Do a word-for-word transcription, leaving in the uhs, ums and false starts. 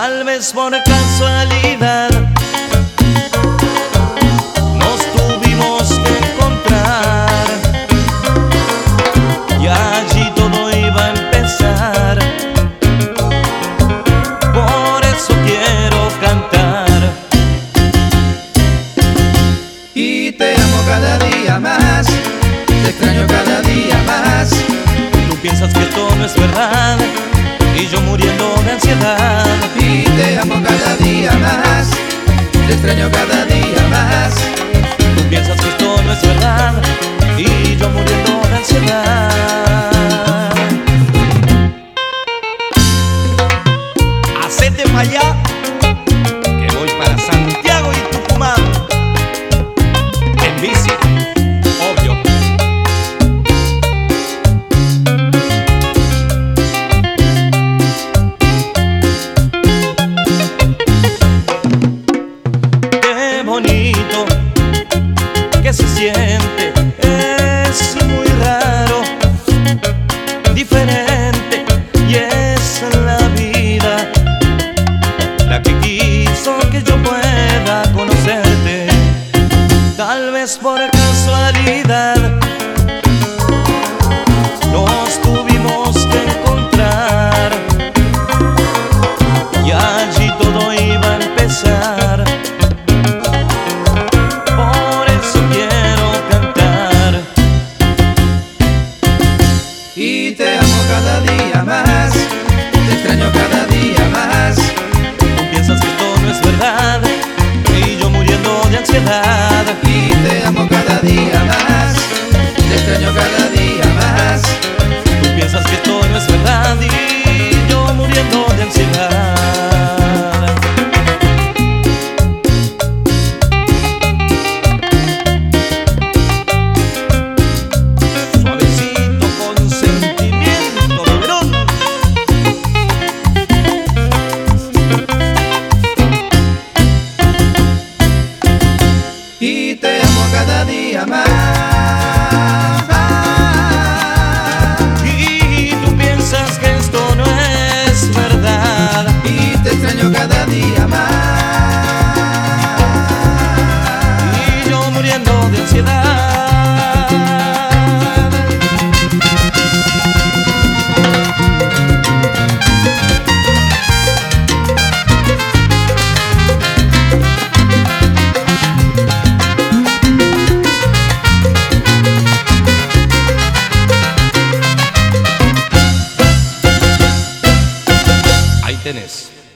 Tal vez por casualidad nos tuvimos que encontrar y allí todo iba a empezar. Por eso quiero cantar. Y te amo cada día más, te extraño cada día más. Tú piensas que esto no es verdad y yo muriendo de ansiedad. Y te amo cada día más, te extraño cada día más. Tú piensas que esto no es verdad y yo muriendo de ansiedad. Hacete pa' allá, que voy para Santiago y Tucumán. En bici, obvio. Qué bonito que se siente, es muy raro, diferente, y es la vida la que quiso que yo pueda conocerte. Tal vez por casualidad nos tuvimos que encontrar y allí todo iba a empezar. Por eso quiero cantar. Y te amo cada día más, te extraño cada día más. Tú piensas que esto no es verdad y yo muriendo de ansiedad. Y te amo cada día más, te extraño cada día más. Tú piensas que esto no es verdad y yo muriendo de ansiedad. Suavecito con sentimiento, Verón. Y te amo cada día más. Y tú piensas que esto no es verdad Y te extraño cada día más. y yo muriendo de ansiedad. Ahí tenés.